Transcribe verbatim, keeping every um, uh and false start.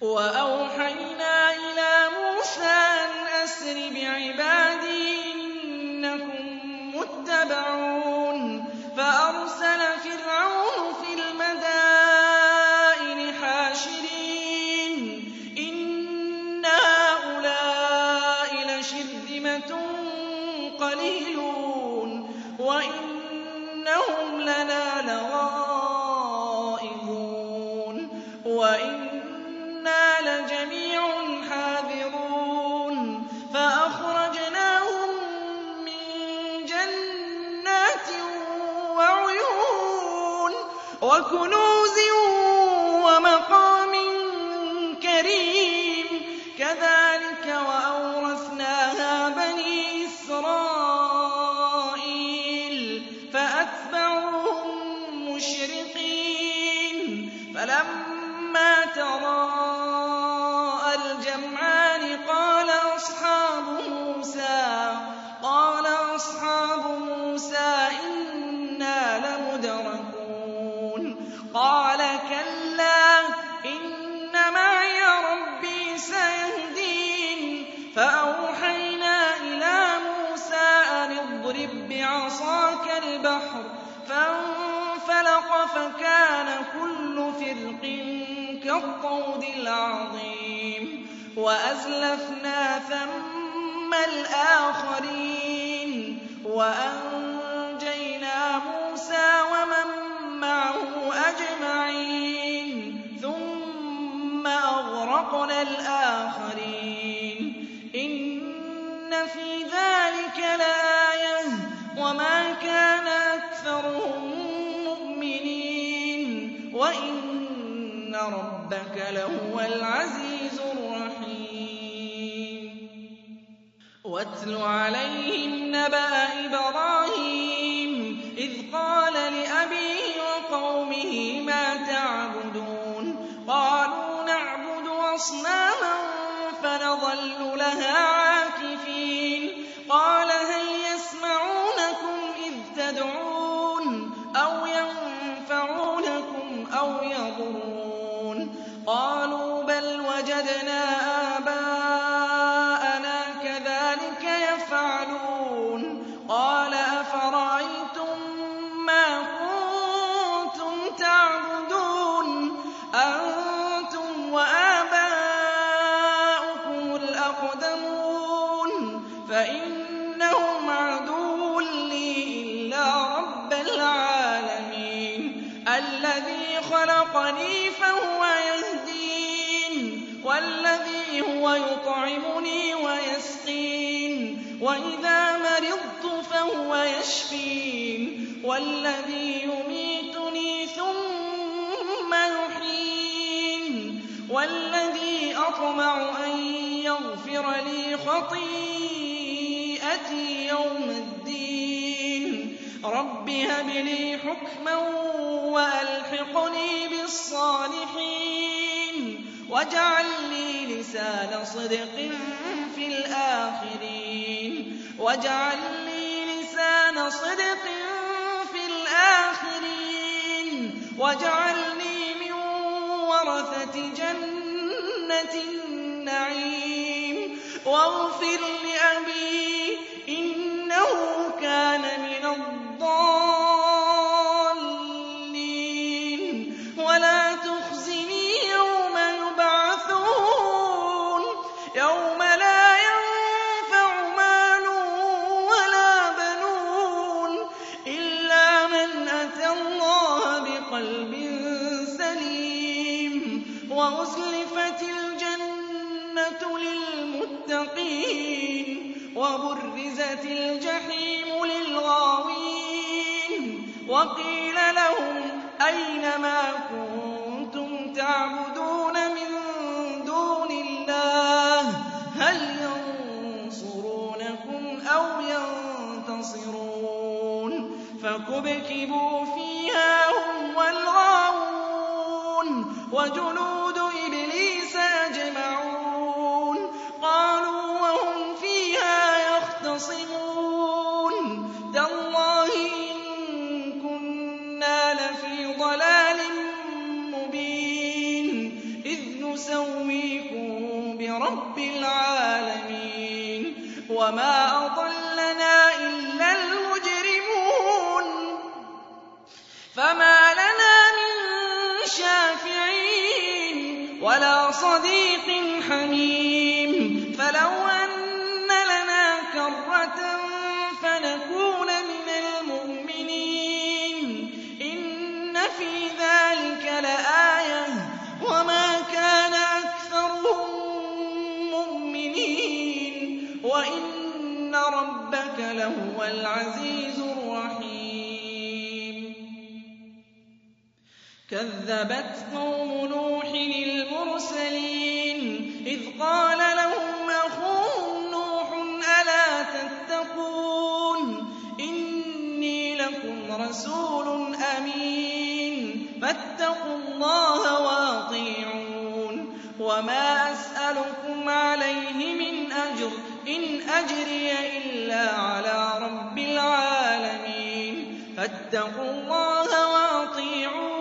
وَأَوْحَيْنَا إِلَىٰ مُوسَىٰ أَنْ أَسْرِ بِعِبَادِي إِنَّكُم مُّتَّبَعُونَ فَأَرْسَلَ فِرْعَوْنُ فِي الْمَدَائِنِ حَاشِرِينَ إِنَّ هَٰؤُلَاءِ لَشِرْذِمَةٌ قَلِيلُونَ وَإِنَّهُمْ لَنَا لَغَائِظُونَ وَإِنَّا لَجَمِيعٌ حَاذِرُونَ فَأَخْرَجْنَاهُم مِّن جَنَّاتٍ وَعُيُونٍ وَكُنُوزٍ وَمَقَامٍ كَرِيمٍ كَذَٰلِكَ وَأَوْرَثْنَاهَا بَنِي إِسْرَائِيلَ فَأَتْبَعُوهُم مُّشْرِقِينَ فَلَمَّا تَرَاءَى الْجَمْعَانِ قَالَ أَصْحَابُ مُوسَىٰ إِنَّا لَمُدْرَكُونَ قَالَ كَلَّا إِنَّ مَعِيَ رَبِّي سَيَهْدِينِ فَأَوْحَيْنَا إِلَىٰ مُوسَىٰ أَنِ اضْرِب بِّعَصَاكَ الْبَحْرَ فَانفَلَقَ فَكَانَ كُلُّ فِرْقٍ كَالطَّوْدِ الْعَظِيمِ وَأَزْلَفْنَا ثَمَّ الْآخَرِينَ وَأَنجَيْنَا مُوسَىٰ وَمَن مَّعَهُ أَجْمَعِينَ ثُمَّ أَغْرَقْنَا الْآخَرِينَ إِنَّ فِي ذَٰلِكَ لَآيَةً وَمَا كَانَ أَكْثَرُهُم مُّؤْمِنِينَ وَإِنَّ رَبَّكَ لَهُوَ الْعَزِيزُ الرَّحِيمُ وَاتْلُ عَلَيْهِمْ نَبَأَ إِبْرَاهِيمَ إِذْ قَالَ لِأَبِيهِ وَقَوْمِهِ مَا تَعْبُدُونَ قَالُوا نَعْبُدُ أَصْنَامًا فَنَظَلُّ لَهَا عَاكِفِينَ قَالَ هَلْ يَسْمَعُونَكُمْ إِذْ تَدْعُونَ أَوْ يَنفَعُونَكُمْ أَوْ يَضُرُّونَ قَالُوا بَلْ وَجَدْنَا آبَاءَنَا كَذَٰلِكَ يَفْعَلُونَ قَالَ أَفَرَأَيْتُم مَّا كُنتُمْ تَعْبُدُونَ أَنتُمْ وَآبَاؤُكُمُ الْأَقْدَمُونَ فَإِنَّهُمْ عَدُوٌّ لِّي إِلَّا رَبَّ الْعَالَمِينَ الَّذِي خَلَقَنِي فَهُوَ يَهْدِينِ وَالَّذِي هُوَ يُطْعِمُنِي وَيَسْقِينِ وَإِذَا مَرِضْتُ فَهُوَ يَشْفِينِ وَالَّذِي يُمِيتُنِي ثُمَّ يُحْيِينِ وَالَّذِي أَطْمَعُ أَن يَغْفِرَ لِي خَطِيئَتِي يَوْمَ الدِّينِ رَبِّ هَبْ لِي حُكْمًا وَأَلْحِقْنِي بِالصَّالِحِينَ وَاجْعَل لِّي لِسَانَ صِدْقٍ فِي الْآخِرِينَ وَاجْعَل لِّي لِسَانَ صِدْقٍ فِي الْآخِرِينَ وَاجْعَلْنِي مِن وَرَثَةِ جَنَّةِ النَّعِيمِ وَاغْفِرْ لِأَبِي إِنَّهُ كَانَ مِنَ الضَّالِّينَ وَلَا تُخْزِنِي يَوْمَ يُبْعَثُونَ يَوْمَ لَا يَنفَعُ مَالٌ وَلَا بَنُونَ إِلَّا مَنْ أَتَى اللَّهَ بِقَلْبٍ سَلِيمٍ وَأُزْلِفَتِ الْجَنَّةُ لِلْمُتَّقِينَ وَبُرِّزَتِ الْجَحِيمُ لِلْغَاوِينَ وَقِيلَ لَهُمْ أَيْنَ مَا كُنتُمْ تَعْبُدُونَ مِن دُونِ اللَّهِ هَلْ يَنصُرُونَكُمْ أَوْ يَنتَصِرُونَ فَكُبْكِبُوا فِيهَا هُمْ وَالْغَاوُونَ وَجُنُودُ إِبْلِيسَ أَجْمَعُونَ قَالُوا وَهُمْ فِيهَا يَخْتَصِمُونَ تَاللَّهِ إِن كُنَّا لَفِي ضَلَالٍ مُّبِينٍ إِذْ نُسَوِّيكُم بِرَبِّ الْعَالَمِينَ وَمَا أَضَلَّنَا إِلَّا الْمُجْرِمُونَ فَمَا لَنَا مِن شَافِعِينَ وَلَا صَدِيقٍ حَمِيمٍ فَلَوْ أَنَّ لَنَا كَرَّةً فَنَكُونَ مِنَ الْمُؤْمِنِينَ إِنَّ فِي ذَٰلِكَ لَآيَةً وَمَا كَانَ أَكْثَرُهُم مُّؤْمِنِينَ وَإِنَّ رَبَّكَ لَهُوَ الْعَزِيزُ الرَّحِيمُ كَذَّبَتْ قَوْمُ نُوحٍ الْمُرْسَلِينَ إِذْ قَالَ لَهُمْ أَخُوهُمْ نُوحٌ أَلَا تَتَّقُونَ إِنِّي لَكُمْ رَسُولٌ أَمِينٌ فَاتَّقُوا اللَّهَ وَأَطِيعُونِ وَمَا أَسْأَلُكُمْ عَلَيْهِ مِنْ أَجْرٍ إِنْ أَجْرِيَ إِلَّا عَلَىٰ رَبِّ الْعَالَمِينَ فَاتَّقُوا اللَّهَ وَأَطِيعُونِ